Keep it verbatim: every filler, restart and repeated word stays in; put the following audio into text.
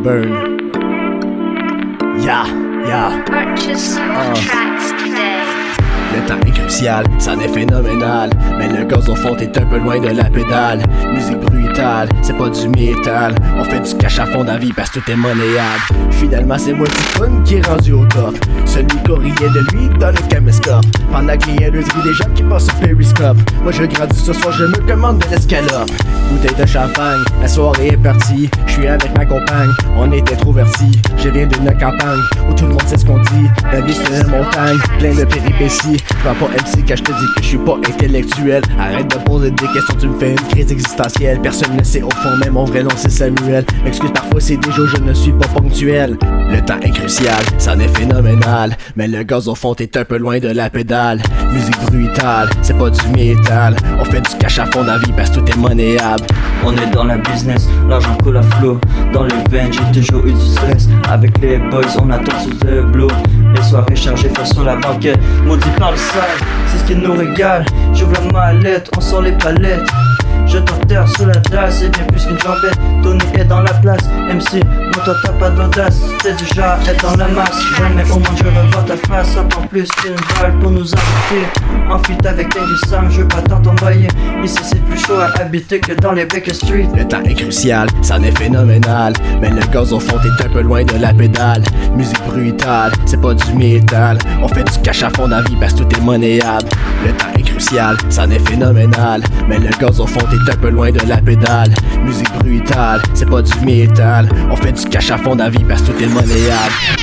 burn. Yeah, yeah. Purchase Uh. tracks today. Le temps est crucial, c'en est phénoménal. Mais le gaz au fond est un peu loin de la pédale. Musique brutale, c'est pas du métal. On fait du cash à fond dans la vie parce que tout est monnayable. Finalement c'est moi du fun qui est rendu au top. Celui qu'on riait de lui dans le caméscope. Pendant que les haters rient des gens qui passent sur Periscope. Moi je grandis ce soir, je me commande de l'escalope. Bouteille de champagne, la soirée est partie. Je suis avec ma compagne, on est introvertis. Je viens d'une campagne où tout le monde sait ce qu'on dit. La vie c'est une montagne, plein de péripéties. Je vais pas M C quand je te dis que je suis pas intellectuel. Arrête de poser des questions, tu me fais une crise existentielle. Personne ne sait au fond, même mon vrai nom c'est Samuel. Excuse parfois c'est des jours je ne suis pas ponctuel. Le temps est crucial, c'en est phénoménal. Mais le gaz au fond est un peu loin de la pédale. Musique brutale, c'est pas du métal. On fait du cash à fond dans la vie parce que tout est monnayable. On est dans la business, l'argent coule à flot. Dans les veines, j'ai toujours eu du stress. Avec les boys, on attend sous le blow. Les soirées chargées face sur la banquette. Maudit par le sale, c'est ce qui nous régale. J'ouvre la mallette, on sort les palettes. Je t'enterre sous la dalle, c'est bien plus qu'une jambette. Tony est dans la place, M C, non toi t'as pas d'audace. T'es du genre être dans la masse, jamais au moins je revois ta face. Ça prend plus qu'une balle pour nous arrêter. En fuite avec Tangy Sam, je veux pas tant t'envoyer. Ici c'est plus chaud à habiter que dans les Baker Street. Le temps est crucial, c'en est phénoménal. Mais le gaz au fond est un peu loin de la pédale. Musique brutale, c'est pas du métal. On fait du cash à fond dans la vie parce que tout est monnayable. Le temps est crucial, c'en est phénoménal. Mais le gaz au fond est un peu loin de la pédale. Musique brutale, c'est pas du métal. On fait du cash à fond dans la vie parce que tout est monnayable.